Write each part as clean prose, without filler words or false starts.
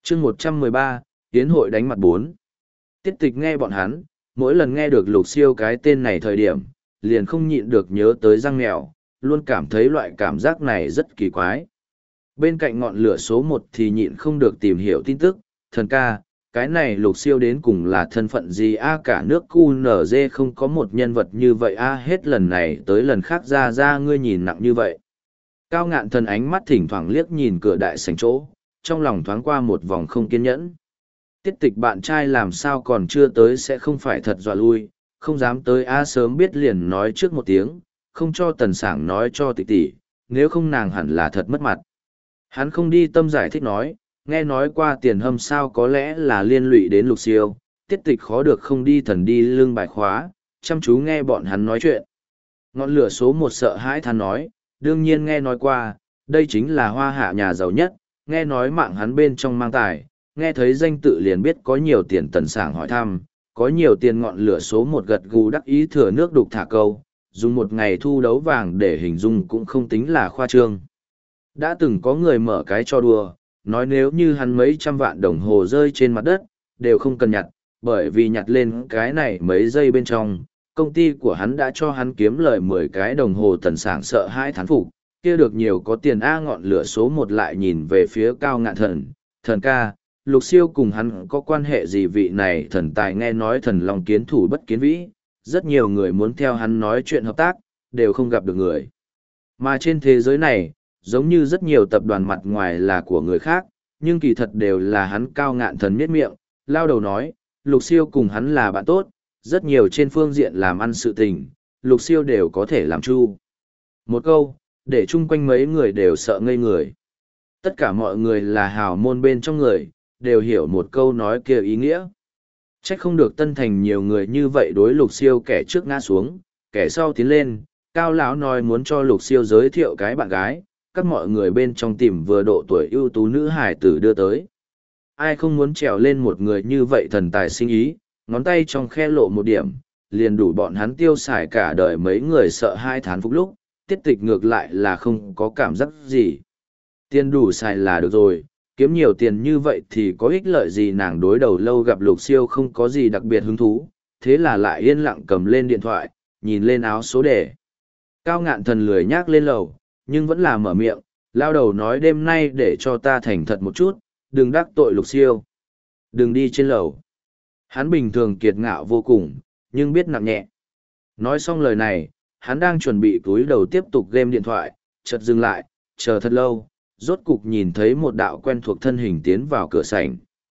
chương 113, Tiến hội đánh mặt 4. Tiết tịch nghe bọn hắn, mỗi lần nghe được Lục Siêu cái tên này thời điểm, liền không nhịn được nhớ tới răng mèo, luôn cảm thấy loại cảm giác này rất kỳ quái. Bên cạnh ngọn lửa số 1 thì nhịn không được tìm hiểu tin tức, thần ca, cái này Lục Siêu đến cùng là thân phận gì cả nước QNZ không có một nhân vật như vậy hết lần này tới lần khác ra ngươi nhìn nặng như vậy. Cao Ngạn Thần ánh mắt thỉnh thoảng liếc nhìn cửa đại sảnh chỗ, trong lòng thoáng qua một vòng không kiên nhẫn. Tiết tịch bạn trai làm sao còn chưa tới sẽ không phải thật dọa lui, không dám tới sớm biết liền nói trước một tiếng, không cho Tần Sảng nói cho tịch tỷ, nếu không nàng hẳn là thật mất mặt. Hắn không đi tâm giải thích nói, nghe nói qua tiền hâm sao có lẽ là liên lụy đến Lục Siêu, tiết tịch khó được không đi thần đi lưng bài khóa, chăm chú nghe bọn hắn nói chuyện. Ngọn lửa số 1 sợ hãi than nói, đương nhiên nghe nói qua, đây chính là hoa hạ nhà giàu nhất, nghe nói mạng hắn bên trong mang tài, nghe thấy danh tự liền biết có nhiều tiền. Tần Sảng hỏi thăm, có nhiều tiền. Ngọn lửa số 1 gật gù đắc ý thừa nước đục thả câu, dùng một ngày thu đấu vàng để hình dung cũng không tính là khoa trương. Đã từng có người mở cái cho đùa, nói nếu như hắn mấy trăm vạn đồng hồ rơi trên mặt đất, đều không cần nhặt, bởi vì nhặt lên cái này mấy giây bên trong, công ty của hắn đã cho hắn kiếm lời 10 cái đồng hồ. Tần Sảng sợ hãi thán phục, kia được nhiều có tiền ngọn lửa số 1 lại nhìn về phía Cao Ngạn Thần, thần ca, Lục Siêu cùng hắn có quan hệ gì? Vị này thần tài nghe nói thần long kiến thủ bất kiến vĩ, rất nhiều người muốn theo hắn nói chuyện hợp tác, đều không gặp được người. Mà trên thế giới này, giống như rất nhiều tập đoàn mặt ngoài là của người khác, nhưng kỳ thật đều là hắn. Cao Ngạn Thần miết miệng, lao đầu nói, Lục Siêu cùng hắn là bạn tốt, rất nhiều trên phương diện làm ăn sự tình, Lục Siêu đều có thể làm chu. Một câu, để chung quanh mấy người đều sợ ngây người. Tất cả mọi người là hào môn bên trong người, đều hiểu một câu nói kia ý nghĩa. Trách không được Tân Thành nhiều người như vậy đối Lục Siêu, kẻ trước ngã xuống, kẻ sau tiến lên. Cao lão nói muốn cho Lục Siêu giới thiệu cái bạn gái, các mọi người bên trong tìm vừa độ tuổi ưu tú nữ hải tử đưa tới. Ai không muốn trèo lên một người như vậy thần tài sinh ý, ngón tay trong khe lộ một điểm, liền đủ bọn hắn tiêu xài cả đời. Mấy người sợ hai thán phục lúc, tiết tịch ngược lại là không có cảm giác gì. Tiền đủ xài là được rồi, kiếm nhiều tiền như vậy thì có ích lợi gì? Nàng đối đầu lâu gặp Lục Siêu không có gì đặc biệt hứng thú, thế là lại yên lặng cầm lên điện thoại, nhìn lên áo số đề. Cao Ngạn Thần lười nhác lên lầu, nhưng vẫn là mở miệng, lao đầu nói đêm nay để cho ta thành thật một chút, đừng đắc tội Lục Siêu. Đừng đi trên lầu. Hắn bình thường kiệt ngạo vô cùng, nhưng biết nặng nhẹ. Nói xong lời này, hắn đang chuẩn bị cúi đầu tiếp tục game điện thoại, chợt dừng lại, chờ thật lâu, rốt cục nhìn thấy một đạo quen thuộc thân hình tiến vào cửa sảnh.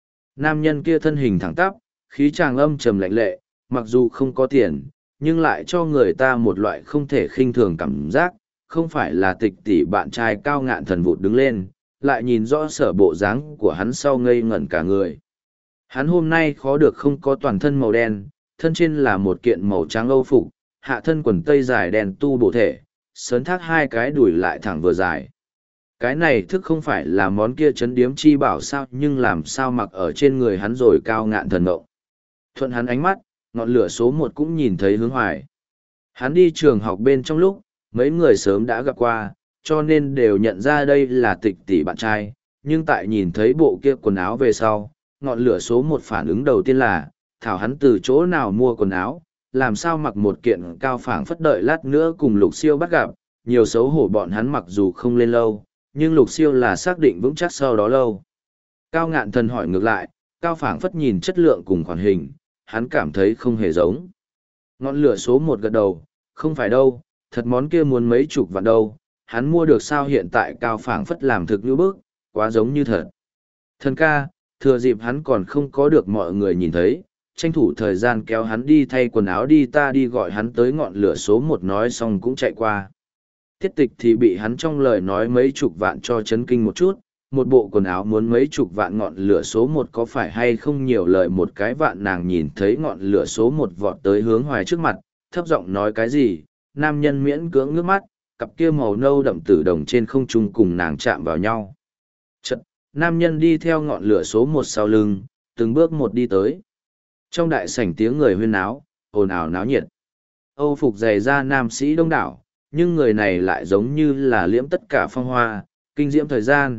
Nam nhân kia thân hình thẳng tắp, khí tràng âm trầm lạnh lệ, mặc dù không có tiền, nhưng lại cho người ta một loại không thể khinh thường cảm giác, không phải là tịch tỷ bạn trai. Cao Ngạn Thần vụt đứng lên, lại nhìn rõ sở bộ dáng của hắn sau ngây ngẩn cả người. Hắn hôm nay khó được không có toàn thân màu đen, thân trên là một kiện màu trắng âu phục, hạ thân quần tây dài đen tu bổ thể, sớn thác hai cái đùi lại thẳng vừa dài. Cái này thức không phải là món kia chấn điếm chi bảo sao, nhưng làm sao mặc ở trên người hắn rồi? Cao Ngạn Thần ngộng. Thuận hắn ánh mắt, ngọn lửa số 1 cũng nhìn thấy Hướng Hoài. Hắn đi trường học bên trong lúc, mấy người sớm đã gặp qua, cho nên đều nhận ra đây là tịch tỷ bạn trai, nhưng tại nhìn thấy bộ kia quần áo về sau, ngọn lửa số 1 phản ứng đầu tiên là, thảo hắn từ chỗ nào mua quần áo, làm sao mặc một kiện cao phảng phất, đợi lát nữa cùng Lục Siêu bắt gặp, nhiều xấu hổ. Bọn hắn mặc dù không lên lâu, nhưng Lục Siêu là xác định vững chắc sau đó lâu. Cao Ngạn Thần hỏi ngược lại, cao phảng phất nhìn chất lượng cùng khoản hình, hắn cảm thấy không hề giống. Ngọn lửa số 1 gật đầu, không phải đâu, thật món kia muốn mấy chục vạn đâu, hắn mua được sao? Hiện tại cao phảng phất làm thực như bức, quá giống như thật. Thần ca, thừa dịp hắn còn không có được mọi người nhìn thấy, tranh thủ thời gian kéo hắn đi thay quần áo đi, ta đi gọi hắn tới. Ngọn lửa số 1 nói xong cũng chạy qua. Tiết tịch thì bị hắn trong lời nói mấy chục vạn cho chấn kinh một chút, một bộ quần áo muốn mấy chục vạn. Ngọn lửa số 1 có phải hay không nhiều lời một cái vạn? Nàng nhìn thấy ngọn lửa số 1 vọt tới Hướng Hoài trước mặt, thấp giọng nói cái gì, nam nhân miễn cưỡng ngước mắt, cặp kia màu nâu đậm tử đồng trên không trung cùng nàng chạm vào nhau. Chật, nam nhân đi theo ngọn lửa số 1 sau lưng, từng bước một đi tới. Trong đại sảnh tiếng người huyên náo, ồn ào náo nhiệt. Âu phục dày da nam sĩ đông đảo, nhưng người này lại giống như là liễm tất cả phong hoa, kinh diễm thời gian,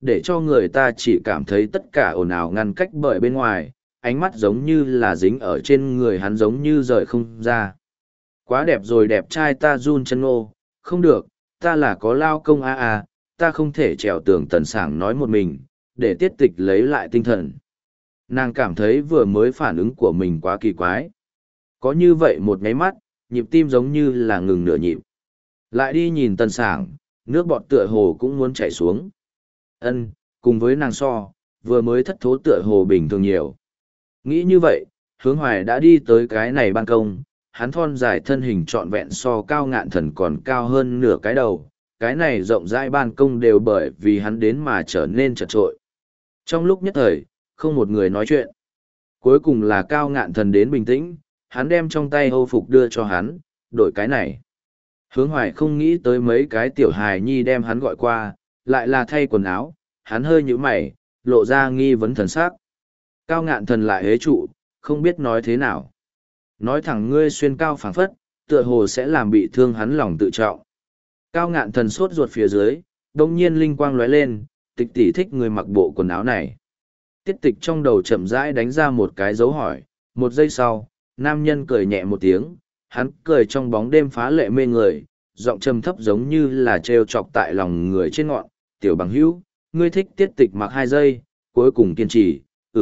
để cho người ta chỉ cảm thấy tất cả ồn ào ngăn cách bởi bên ngoài, ánh mắt giống như là dính ở trên người hắn giống như rời không ra. Quá đẹp rồi, đẹp trai ta run chân ngô, không được, ta là có lao công ta không thể trèo tường. Tần Sảng nói một mình, để Tiết Tịch lấy lại tinh thần. Nàng cảm thấy vừa mới phản ứng của mình quá kỳ quái. Có như vậy một nháy mắt, nhịp tim giống như là ngừng nửa nhịp. Lại đi nhìn Tần Sảng, nước bọt tựa hồ cũng muốn chảy xuống. Cùng với nàng so, vừa mới thất thố tựa hồ bình thường nhiều. Nghĩ như vậy, Hướng Hoài đã đi tới cái này ban công, hắn thon dài thân hình trọn vẹn so Cao Ngạn Thần còn cao hơn nửa cái đầu. Cái này rộng rãi ban công đều bởi vì hắn đến mà trở nên chật trội. Trong lúc nhất thời, không một người nói chuyện. Cuối cùng là Cao Ngạn Thần đến bình tĩnh, hắn đem trong tay Âu phục đưa cho hắn, đổi cái này. Hướng Hoài không nghĩ tới mấy cái tiểu hài nhi đem hắn gọi qua, lại là thay quần áo, hắn hơi nhíu mày, lộ ra nghi vấn thần sắc. Cao Ngạn Thần lại hế trụ, không biết nói thế nào. Nói thẳng ngươi xuyên cao phảng phất, tựa hồ sẽ làm bị thương hắn lòng tự trọng. Cao Ngạn Thần sốt ruột phía dưới, đồng nhiên linh quang lóe lên, Tịch tỷ thích người mặc bộ quần áo này. Tiết Tịch trong đầu chậm rãi đánh ra một cái dấu hỏi, một giây sau, nam nhân cười nhẹ một tiếng, hắn cười trong bóng đêm phá lệ mê người, giọng trầm thấp giống như là trêu chọc tại lòng người trên ngọn. Tiểu bằng hữu, ngươi thích Tiết Tịch mặc 2 giây, cuối cùng kiên trì,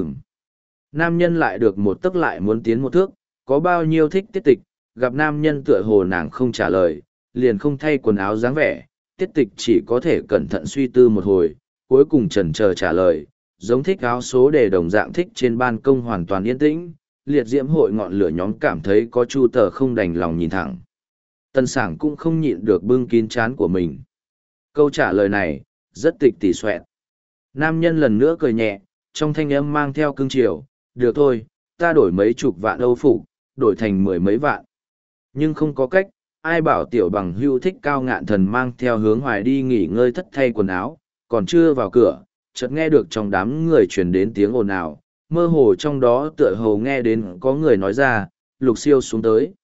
Nam nhân lại được một tức lại muốn tiến một thước, có bao nhiêu thích Tiết Tịch, gặp nam nhân tựa hồ nàng không trả lời, liền không thay quần áo dáng vẻ. Tiết Tịch chỉ có thể cẩn thận suy tư một hồi, cuối cùng chần chờ trả lời, giống thích áo số để đồng dạng thích trên ban công hoàn toàn yên tĩnh, liệt diễm hội ngọn lửa nhóm cảm thấy có chu tờ không đành lòng nhìn thẳng. Tần Sảng cũng không nhịn được bưng kín trán của mình. Câu trả lời này, rất tịch tỉ xoẹt. Nam nhân lần nữa cười nhẹ, trong thanh âm mang theo cương triều, được thôi, ta đổi mấy chục vạn Âu phục, đổi thành 10 mấy vạn. Nhưng không có cách, ai bảo tiểu bằng hưu thích Cao Ngạn Thần mang theo Hướng Hoài đi nghỉ ngơi thất thay quần áo, còn chưa vào cửa, chợt nghe được trong đám người truyền đến tiếng ồn ào, mơ hồ trong đó tựa hồ nghe đến có người nói ra, Lục Siêu xuống tới.